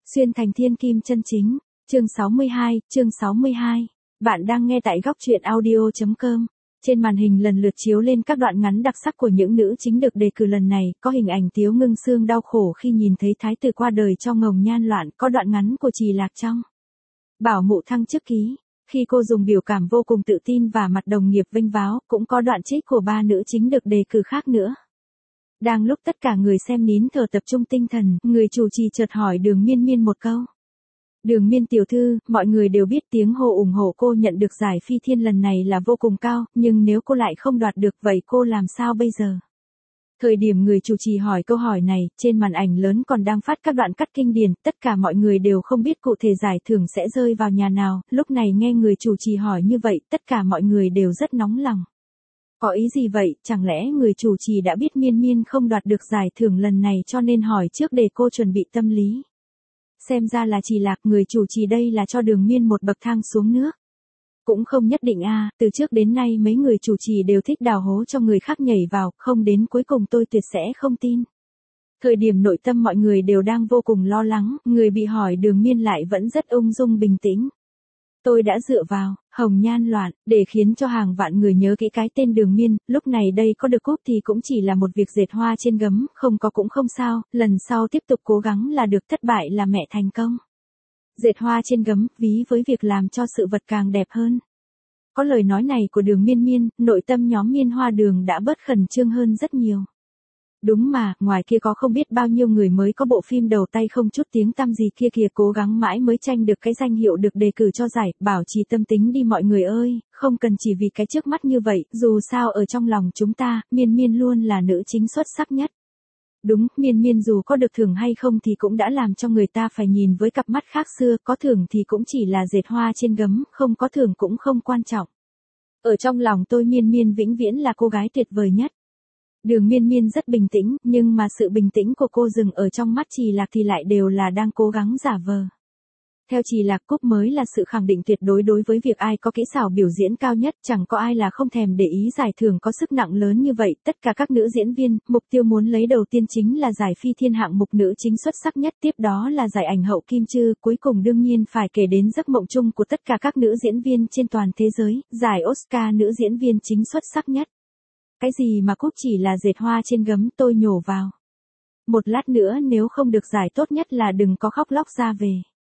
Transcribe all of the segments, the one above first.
Xuyên thành thiên kim chân chính, chương 62. Bạn đang nghe tại góc truyện audio.com. Trên màn hình lần lượt chiếu lên các đoạn ngắn đặc sắc của những nữ chính được đề cử lần này, có hình ảnh Tiếu Ngưng Sương đau khổ khi nhìn thấy thái tử qua đời cho Ngồng Nhan Loạn, có đoạn ngắn của Trì Lạc trong Bảo Mụ Thăng chức ký, khi cô dùng biểu cảm vô cùng tự tin và mặt đồng nghiệp vênh váo, cũng có đoạn trích của ba nữ chính được đề cử khác nữa. Đang lúc tất cả người xem nín thở tập trung tinh thần, người chủ trì chợt hỏi Đường Miên Miên một câu. Đường Miên tiểu thư, mọi người đều biết tiếng hô ủng hộ cô nhận được giải Phi Thiên lần này là vô cùng cao, nhưng nếu cô lại không đoạt được vậy cô làm sao bây giờ? Thời điểm người chủ trì hỏi câu hỏi này, trên màn ảnh lớn còn đang phát các đoạn cắt kinh điển, tất cả mọi người đều không biết cụ thể giải thưởng sẽ rơi vào nhà nào, lúc này nghe người chủ trì hỏi như vậy, tất cả mọi người đều rất nóng lòng. Có ý gì vậy, chẳng lẽ người chủ trì đã biết Miên Miên không đoạt được giải thưởng lần này cho nên hỏi trước để cô chuẩn bị tâm lý? Xem ra là Trì Lạc, người chủ trì đây là cho Đường Miên một bậc thang xuống nước. Cũng không nhất định a, từ trước đến nay mấy người chủ trì đều thích đào hố cho người khác nhảy vào, không đến cuối cùng tôi tuyệt sẽ không tin. Thời điểm nội tâm mọi người đều đang vô cùng lo lắng, người bị hỏi Đường Miên lại vẫn rất ung dung bình tĩnh. Tôi đã dựa vào Hồng Nhan Loạn để khiến cho hàng vạn người nhớ kỹ cái tên Đường Miên, lúc này đây có được cúp thì cũng chỉ là một việc dệt hoa trên gấm, không có cũng không sao, lần sau tiếp tục cố gắng là được, thất bại là mẹ thành công. Dệt hoa trên gấm, ví với việc làm cho sự vật càng đẹp hơn. Có lời nói này của Đường Miên Miên, nội tâm nhóm Miên Hoa Đường đã bớt khẩn trương hơn rất nhiều. Đúng mà, ngoài kia có không biết bao nhiêu người mới có bộ phim đầu tay không chút tiếng tăm gì kia kìa, cố gắng mãi mới tranh được cái danh hiệu được đề cử cho giải, bảo trì tâm tính đi mọi người ơi, không cần chỉ vì cái trước mắt như vậy, dù sao ở trong lòng chúng ta, Miên Miên luôn là nữ chính xuất sắc nhất. Đúng, Miên Miên dù có được thưởng hay không thì cũng đã làm cho người ta phải nhìn với cặp mắt khác xưa, có thưởng thì cũng chỉ là dệt hoa trên gấm, không có thưởng cũng không quan trọng. Ở trong lòng tôi Miên Miên vĩnh viễn là cô gái tuyệt vời nhất. Đường Miên Miên rất bình tĩnh, nhưng mà sự bình tĩnh của cô dừng ở trong mắt Trì Lạc thì lại đều là đang cố gắng giả vờ. Theo Trì Lạc, cúp mới là sự khẳng định tuyệt đối đối với việc ai có kỹ xảo biểu diễn cao nhất, chẳng có ai là không thèm để ý giải thưởng có sức nặng lớn như vậy, tất cả các nữ diễn viên, mục tiêu muốn lấy đầu tiên chính là giải Phi Thiên hạng mục nữ chính xuất sắc nhất, tiếp đó là giải ảnh hậu Kim Chư, cuối cùng đương nhiên phải kể đến giấc mộng chung của tất cả các nữ diễn viên trên toàn thế giới, giải Oscar nữ diễn viên chính xuất sắc nhất. Cái gì mà cúp chỉ là dệt hoa trên gấm, tôi nhổ vào. Một lát nữa nếu không được giải tốt nhất là đừng có khóc lóc ra về.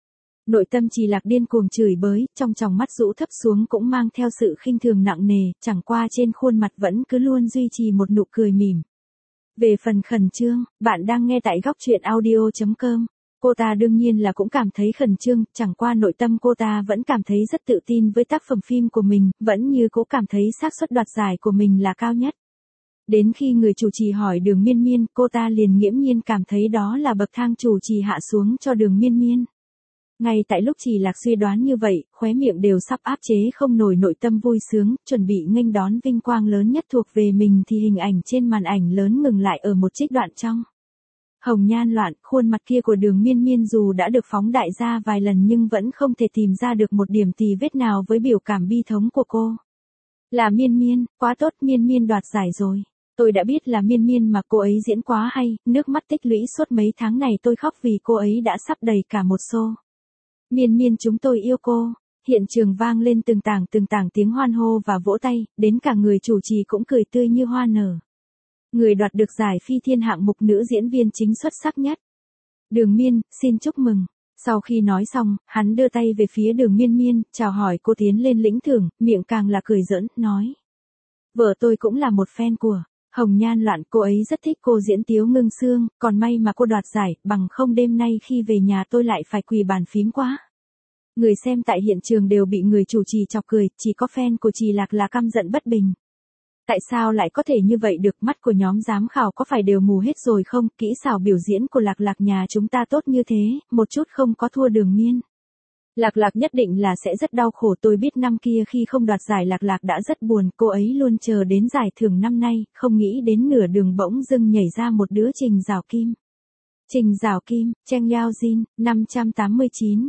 Nội tâm Trì Lạc điên cuồng chửi bới, trong tròng mắt rũ thấp xuống cũng mang theo sự khinh thường nặng nề, chẳng qua trên khuôn mặt vẫn cứ luôn duy trì một nụ cười mỉm. Về phần khẩn trương, bạn đang nghe tại góc truyện audio.com. Cô ta đương nhiên là cũng cảm thấy khẩn trương, chẳng qua nội tâm cô ta vẫn cảm thấy rất tự tin với tác phẩm phim của mình, vẫn như cố cảm thấy xác suất đoạt giải của mình là cao nhất. Đến khi người chủ trì hỏi Đường Miên Miên, cô ta liền nghiễm nhiên cảm thấy đó là bậc thang chủ trì hạ xuống cho Đường Miên Miên. Ngay tại lúc Trì Lạc suy đoán như vậy, khóe miệng đều sắp áp chế không nổi nội tâm vui sướng, chuẩn bị nghênh đón vinh quang lớn nhất thuộc về mình thì hình ảnh trên màn ảnh lớn ngừng lại ở một trích đoạn trong Hồng Nhan Loạn. Khuôn mặt kia của Đường Miên Miên dù đã được phóng đại ra vài lần nhưng vẫn không thể tìm ra được một điểm tì vết nào với biểu cảm bi thống của cô. Là Miên Miên, quá tốt, Miên Miên đoạt giải rồi. Tôi đã biết là Miên Miên mà cô ấy diễn quá hay, nước mắt tích lũy suốt mấy tháng này tôi khóc vì cô ấy đã sắp đầy cả một xô. Miên Miên chúng tôi yêu cô. Hiện trường vang lên từng tảng tiếng hoan hô và vỗ tay, đến cả người chủ trì cũng cười tươi như hoa nở. Người đoạt được giải Phi Thiên hạng mục nữ diễn viên chính xuất sắc nhất. Đường Miên, xin chúc mừng. Sau khi nói xong, hắn đưa tay về phía Đường Miên Miên, chào hỏi cô tiến lên lĩnh thưởng, miệng càng là cười giỡn, nói. Vợ tôi cũng là một fan của Hồng Nhan Loạn, cô ấy rất thích cô diễn Tiếu Ngưng Sương, còn may mà cô đoạt giải, bằng không đêm nay khi về nhà tôi lại phải quỳ bàn phím quá. Người xem tại hiện trường đều bị người chủ trì chọc cười, chỉ có fan của Trì Lạc là căm giận bất bình. Tại sao lại có thể như vậy được, mắt của nhóm giám khảo có phải đều mù hết rồi không, kỹ xảo biểu diễn của Lạc Lạc nhà chúng ta tốt như thế, một chút không có thua Đường Miên. Lạc Lạc nhất định là sẽ rất đau khổ, tôi biết năm kia khi không đoạt giải Lạc Lạc đã rất buồn, cô ấy luôn chờ đến giải thưởng năm nay, không nghĩ đến nửa đường bỗng dưng nhảy ra một đứa Trình Giảo Kim. Trình Giảo Kim, Cheng Yao Jin, 589,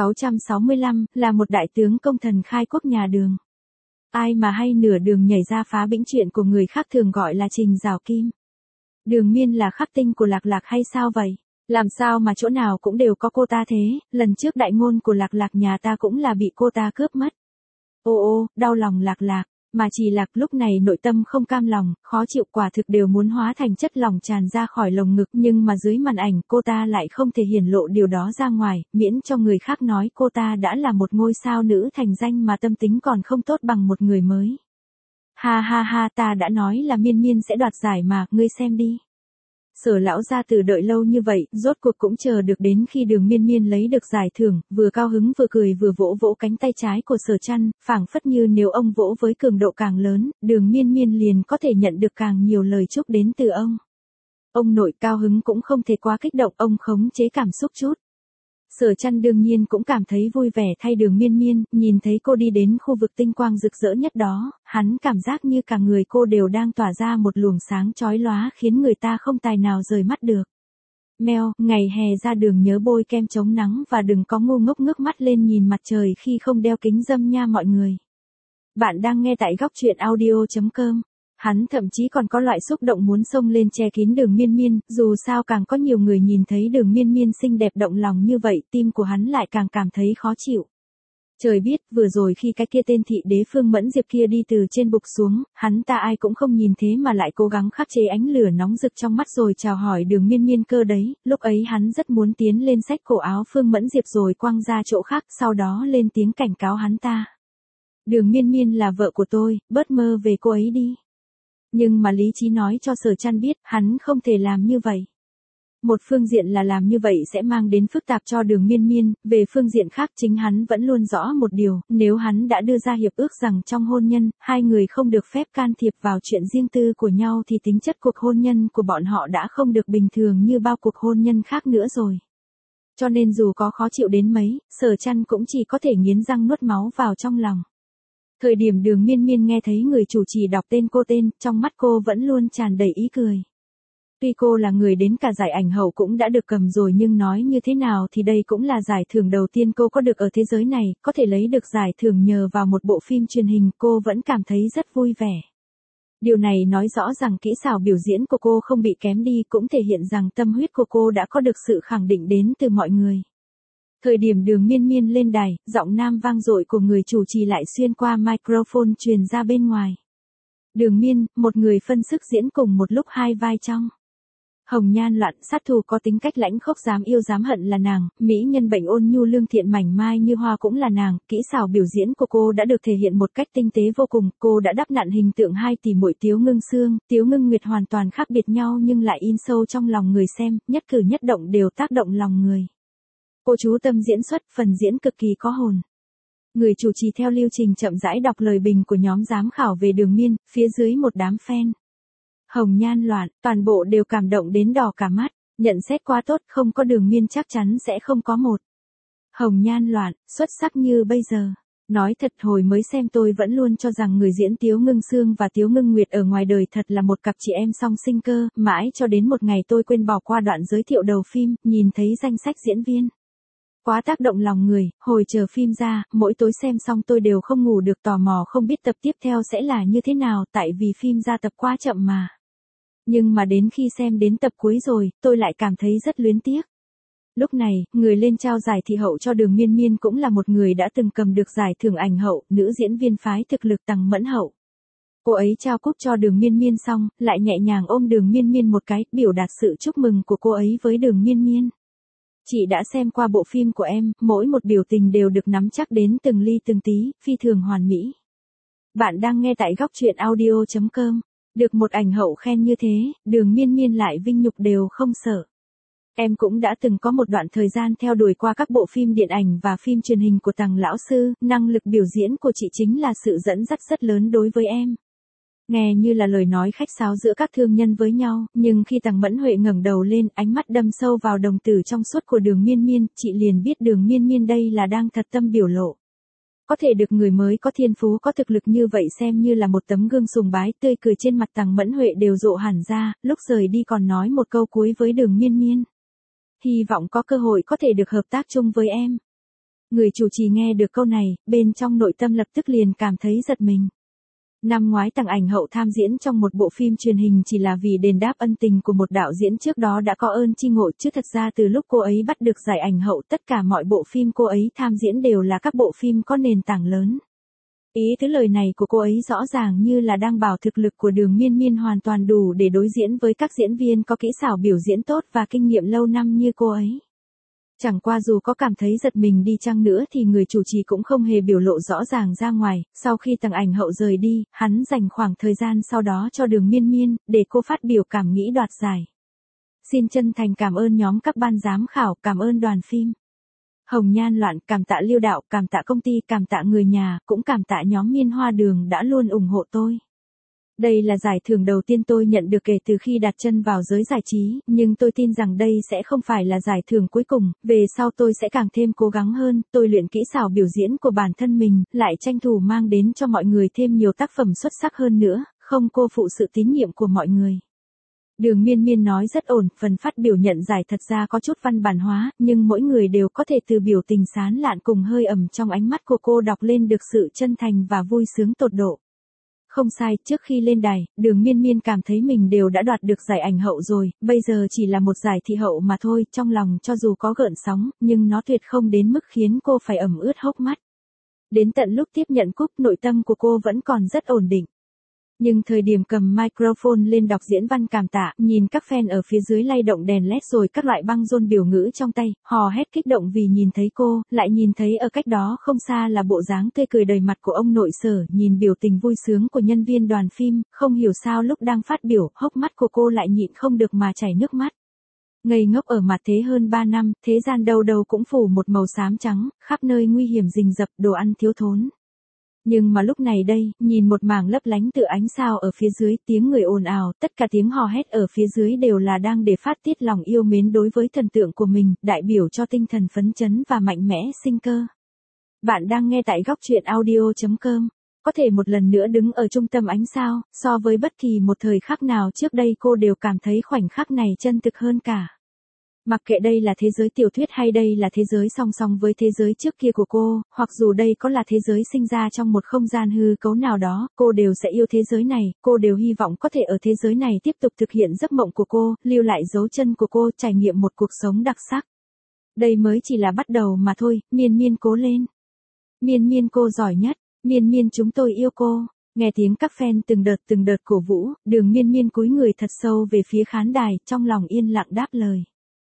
665, là một đại tướng công thần khai quốc nhà Đường. Ai mà hay nửa đường nhảy ra phá bĩnh chuyện của người khác thường gọi là Trình Giảo Kim. Đường Miên là khắc tinh của Lạc Lạc hay sao vậy? Làm sao mà chỗ nào cũng đều có cô ta thế, lần trước đại ngôn của Lạc Lạc nhà ta cũng là bị cô ta cướp mất. Ô ô, đau lòng Lạc Lạc, mà Trì Lạc lúc này nội tâm không cam lòng, khó chịu quả thực đều muốn hóa thành chất lỏng tràn ra khỏi lồng ngực, nhưng mà dưới màn ảnh cô ta lại không thể hiển lộ điều đó ra ngoài, miễn cho người khác nói cô ta đã là một ngôi sao nữ thành danh mà tâm tính còn không tốt bằng một người mới. Ha ha ha, ta đã nói là Miên Miên sẽ đoạt giải mà, ngươi xem đi. Sở lão gia tử đợi lâu như vậy, rốt cuộc cũng chờ được đến khi Đường Miên Miên lấy được giải thưởng, vừa cao hứng vừa cười vừa vỗ vỗ cánh tay trái của Sở Trăn, phảng phất như nếu ông vỗ với cường độ càng lớn, Đường Miên Miên liền có thể nhận được càng nhiều lời chúc đến từ ông. Ông nội cao hứng cũng không thể quá kích động, ông khống chế cảm xúc chút. Sở Trăn đương nhiên cũng cảm thấy vui vẻ thay Đường Miên Miên, nhìn thấy cô đi đến khu vực tinh quang rực rỡ nhất đó, hắn cảm giác như cả người cô đều đang tỏa ra một luồng sáng chói lóa khiến người ta không tài nào rời mắt được. Mèo, ngày hè ra đường nhớ bôi kem chống nắng và đừng có ngu ngốc ngước mắt lên nhìn mặt trời khi không đeo kính râm nha mọi người. Bạn đang nghe tại góc truyện audio.com. Hắn thậm chí còn có loại xúc động muốn xông lên che kín Đường Miên Miên, dù sao càng có nhiều người nhìn thấy Đường Miên Miên xinh đẹp động lòng như vậy, tim của hắn lại càng cảm thấy khó chịu. Trời biết, vừa rồi khi cái kia tên thị đế Phương Mẫn Diệp kia đi từ trên bục xuống, hắn ta ai cũng không nhìn thế mà lại cố gắng khắc chế ánh lửa nóng rực trong mắt rồi chào hỏi Đường Miên Miên cơ đấy, lúc ấy hắn rất muốn tiến lên xách cổ áo Phương Mẫn Diệp rồi quăng ra chỗ khác, sau đó lên tiếng cảnh cáo hắn ta. Đường Miên Miên là vợ của tôi, bớt mơ về cô ấy đi. Nhưng mà lý trí nói cho Sở Trăn biết, hắn không thể làm như vậy. Một phương diện là làm như vậy sẽ mang đến phức tạp cho Đường Miên Miên, về phương diện khác chính hắn vẫn luôn rõ một điều, nếu hắn đã đưa ra hiệp ước rằng trong hôn nhân, hai người không được phép can thiệp vào chuyện riêng tư của nhau thì tính chất cuộc hôn nhân của bọn họ đã không được bình thường như bao cuộc hôn nhân khác nữa rồi. Cho nên dù có khó chịu đến mấy, Sở Trăn cũng chỉ có thể nghiến răng nuốt máu vào trong lòng. Thời điểm Đường Miên Miên nghe thấy người chủ trì đọc tên cô tên, trong mắt cô vẫn luôn tràn đầy ý cười. Tuy cô là người đến cả giải ảnh hậu cũng đã được cầm rồi nhưng nói như thế nào thì đây cũng là giải thưởng đầu tiên cô có được ở thế giới này, có thể lấy được giải thưởng nhờ vào một bộ phim truyền hình cô vẫn cảm thấy rất vui vẻ. Điều này nói rõ rằng kỹ xảo biểu diễn của cô không bị kém đi cũng thể hiện rằng tâm huyết của cô đã có được sự khẳng định đến từ mọi người. Thời điểm Đường Miên Miên lên đài, giọng nam vang dội của người chủ trì lại xuyên qua microphone truyền ra bên ngoài. Đường Miên, một người phân sức diễn cùng một lúc hai vai trong. Hồng nhan loạn, sát thủ có tính cách lãnh khốc dám yêu dám hận là nàng, mỹ nhân bệnh ôn nhu lương thiện mảnh mai như hoa cũng là nàng, kỹ xảo biểu diễn của cô đã được thể hiện một cách tinh tế vô cùng, cô đã đắp nặn hình tượng hai tỷ muội Tiếu Ngưng Sương, Tiếu Ngưng Nguyệt hoàn toàn khác biệt nhau nhưng lại in sâu trong lòng người xem, nhất cử nhất động đều tác động lòng người. Cô chú tâm diễn xuất, phần diễn cực kỳ có hồn. Người chủ trì theo lưu trình chậm rãi đọc lời bình của nhóm giám khảo về Đường Miên, phía dưới một đám fan. Hồng nhan loạn, toàn bộ đều cảm động đến đỏ cả mắt, nhận xét quá tốt, không có Đường Miên chắc chắn sẽ không có một. Hồng nhan loạn, xuất sắc như bây giờ. Nói thật hồi mới xem tôi vẫn luôn cho rằng người diễn Tiếu Ngưng Sương và Tiếu Ngưng Nguyệt ở ngoài đời thật là một cặp chị em song sinh cơ, mãi cho đến một ngày tôi quên bỏ qua đoạn giới thiệu đầu phim, nhìn thấy danh sách diễn viên. Quá tác động lòng người, hồi chờ phim ra, mỗi tối xem xong tôi đều không ngủ được tò mò không biết tập tiếp theo sẽ là như thế nào tại vì phim ra tập quá chậm mà. Nhưng mà đến khi xem đến tập cuối rồi, tôi lại cảm thấy rất luyến tiếc. Lúc này, người lên trao giải thị hậu cho Đường Miên Miên cũng là một người đã từng cầm được giải thưởng ảnh hậu, nữ diễn viên phái thực lực Tằng Mẫn Hậu. Cô ấy trao cúp cho Đường Miên Miên xong, lại nhẹ nhàng ôm Đường Miên Miên một cái, biểu đạt sự chúc mừng của cô ấy với Đường Miên Miên. Chị đã xem qua bộ phim của em, mỗi một biểu tình đều được nắm chắc đến từng ly từng tí, phi thường hoàn mỹ. Bạn đang nghe tại góc truyện audio.com. Được một ảnh hậu khen như thế, Đường Miên Miên lại vinh nhục đều không sợ. Em cũng đã từng có một đoạn thời gian theo đuổi qua các bộ phim điện ảnh và phim truyền hình của Tằng lão sư, năng lực biểu diễn của chị chính là sự dẫn dắt rất lớn đối với em. Nghe như là lời nói khách sáo giữa các thương nhân với nhau, nhưng khi Tằng Mẫn Huệ ngẩng đầu lên, ánh mắt đâm sâu vào đồng tử trong suốt của Đường Miên Miên, chị liền biết Đường Miên Miên đây là đang thật tâm biểu lộ. Có thể được người mới có thiên phú có thực lực như vậy xem như là một tấm gương sùng bái, tươi cười trên mặt Tằng Mẫn Huệ đều rộ hẳn ra, lúc rời đi còn nói một câu cuối với Đường Miên Miên. Hy vọng có cơ hội có thể được hợp tác chung với em. Người chủ trì nghe được câu này, bên trong nội tâm lập tức liền cảm thấy giật mình. Năm ngoái Tằng Ảnh Hậu tham diễn trong một bộ phim truyền hình chỉ là vì đền đáp ân tình của một đạo diễn trước đó đã có ơn chi ngộ, chứ thật ra từ lúc cô ấy bắt được giải Ảnh Hậu tất cả mọi bộ phim cô ấy tham diễn đều là các bộ phim có nền tảng lớn. Ý tứ lời này của cô ấy rõ ràng như là đang bảo thực lực của Đường Miên Miên hoàn toàn đủ để đối diễn với các diễn viên có kỹ xảo biểu diễn tốt và kinh nghiệm lâu năm như cô ấy. Chẳng qua dù có cảm thấy giật mình đi chăng nữa thì người chủ trì cũng không hề biểu lộ rõ ràng ra ngoài, sau khi Tằng Ảnh Hậu rời đi, hắn dành khoảng thời gian sau đó cho Đường Miên Miên, để cô phát biểu cảm nghĩ đoạt giải. Xin chân thành cảm ơn nhóm các ban giám khảo, cảm ơn đoàn phim Hồng Nhan Loạn, cảm tạ Liêu đạo, cảm tạ công ty, cảm tạ người nhà, cũng cảm tạ nhóm Miên Hoa Đường đã luôn ủng hộ tôi. Đây là giải thưởng đầu tiên tôi nhận được kể từ khi đặt chân vào giới giải trí, nhưng tôi tin rằng đây sẽ không phải là giải thưởng cuối cùng, về sau tôi sẽ càng thêm cố gắng hơn, tôi luyện kỹ xảo biểu diễn của bản thân mình, lại tranh thủ mang đến cho mọi người thêm nhiều tác phẩm xuất sắc hơn nữa, không cô phụ sự tín nhiệm của mọi người. Đường Miên Miên nói rất ổn, phần phát biểu nhận giải thật ra có chút văn bản hóa, nhưng mỗi người đều có thể từ biểu tình sán lạn cùng hơi ẩm trong ánh mắt của cô đọc lên được sự chân thành và vui sướng tột độ. Không sai, trước khi lên đài, Đường Miên Miên cảm thấy mình đều đã đoạt được giải Ảnh Hậu rồi, bây giờ chỉ là một giải thị hậu mà thôi, trong lòng cho dù có gợn sóng, nhưng nó tuyệt không đến mức khiến cô phải ẩm ướt hốc mắt. Đến tận lúc tiếp nhận cúp, nội tâm của cô vẫn còn rất ổn định. Nhưng thời điểm cầm microphone lên đọc diễn văn cảm tạ, nhìn các fan ở phía dưới lay động đèn led rồi các loại băng rôn biểu ngữ trong tay, hò hét kích động vì nhìn thấy cô, lại nhìn thấy ở cách đó không xa là bộ dáng tươi cười đầy mặt của ông nội Sở, nhìn biểu tình vui sướng của nhân viên đoàn phim, không hiểu sao lúc đang phát biểu, hốc mắt của cô lại nhịn không được mà chảy nước mắt. Ngây ngốc ở mặt thế hơn 3 năm, thế gian đâu đâu cũng phủ một màu xám trắng, khắp nơi nguy hiểm rình rập, đồ ăn thiếu thốn. Nhưng mà lúc này đây, nhìn một mảng lấp lánh tựa ánh sao ở phía dưới, tiếng người ồn ào, tất cả tiếng hò hét ở phía dưới đều là đang để phát tiết lòng yêu mến đối với thần tượng của mình, đại biểu cho tinh thần phấn chấn và mạnh mẽ sinh cơ. Bạn đang nghe tại góc truyện audio.com. Có thể một lần nữa đứng ở trung tâm ánh sao, so với bất kỳ một thời khắc nào trước đây cô đều cảm thấy khoảnh khắc này chân thực hơn cả. Mặc kệ đây là thế giới tiểu thuyết hay đây là thế giới song song với thế giới trước kia của cô, hoặc dù đây có là thế giới sinh ra trong một không gian hư cấu nào đó, cô đều sẽ yêu thế giới này, cô đều hy vọng có thể ở thế giới này tiếp tục thực hiện giấc mộng của cô, lưu lại dấu chân của cô, trải nghiệm một cuộc sống đặc sắc. Đây mới chỉ là bắt đầu mà thôi, Miên Miên cố lên. Miên Miên cô giỏi nhất, Miên Miên chúng tôi yêu cô. Nghe tiếng các fan từng đợt cổ vũ, Đường Miên Miên cúi người thật sâu về phía khán đài, trong lòng yên lặng đáp lời.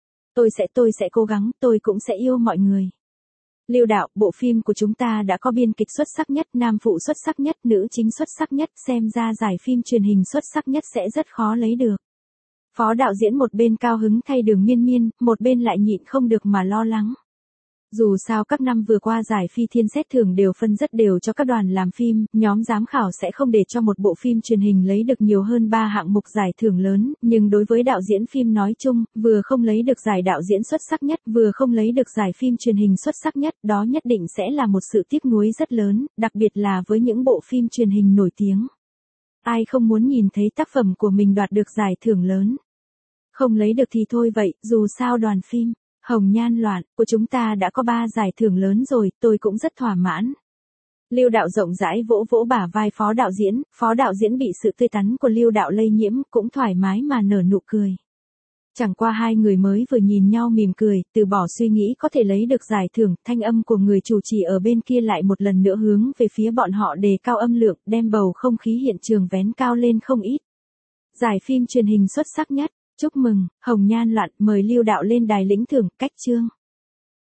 Tôi sẽ cố gắng, tôi cũng sẽ yêu mọi người. Liêu đạo, bộ phim của chúng ta đã có biên kịch xuất sắc nhất, nam phụ xuất sắc nhất, nữ chính xuất sắc nhất, xem ra giải phim truyền hình xuất sắc nhất sẽ rất khó lấy được. Phó đạo diễn một bên cao hứng thay Đường Miên Miên, một bên lại nhịn không được mà lo lắng. Dù sao các năm vừa qua giải Phi Thiên xét thưởng đều phân rất đều cho các đoàn làm phim, nhóm giám khảo sẽ không để cho một bộ phim truyền hình lấy được nhiều hơn 3 hạng mục giải thưởng lớn, nhưng đối với đạo diễn phim nói chung, vừa không lấy được giải đạo diễn xuất sắc nhất, vừa không lấy được giải phim truyền hình xuất sắc nhất, đó nhất định sẽ là một sự tiếc nuối rất lớn, đặc biệt là với những bộ phim truyền hình nổi tiếng. Ai không muốn nhìn thấy tác phẩm của mình đoạt được giải thưởng lớn? Không lấy được thì thôi vậy, dù sao đoàn phim Hồng Nhan Loạn của chúng ta đã có 3 giải thưởng lớn rồi, tôi cũng rất thỏa mãn. Liêu đạo rộng rãi vỗ vỗ bả vai phó đạo diễn bị sự tươi tắn của Liêu đạo lây nhiễm, cũng thoải mái mà nở nụ cười. Chẳng qua hai người mới vừa nhìn nhau mỉm cười, từ bỏ suy nghĩ có thể lấy được giải thưởng, thanh âm của người chủ trì ở bên kia lại một lần nữa hướng về phía bọn họ đề cao âm lượng, đem bầu không khí hiện trường vén cao lên không ít. Giải phim truyền hình xuất sắc nhất. Chúc mừng, Hồng Nhan Loạn, mời Liêu đạo lên đài lĩnh thưởng, cách chương.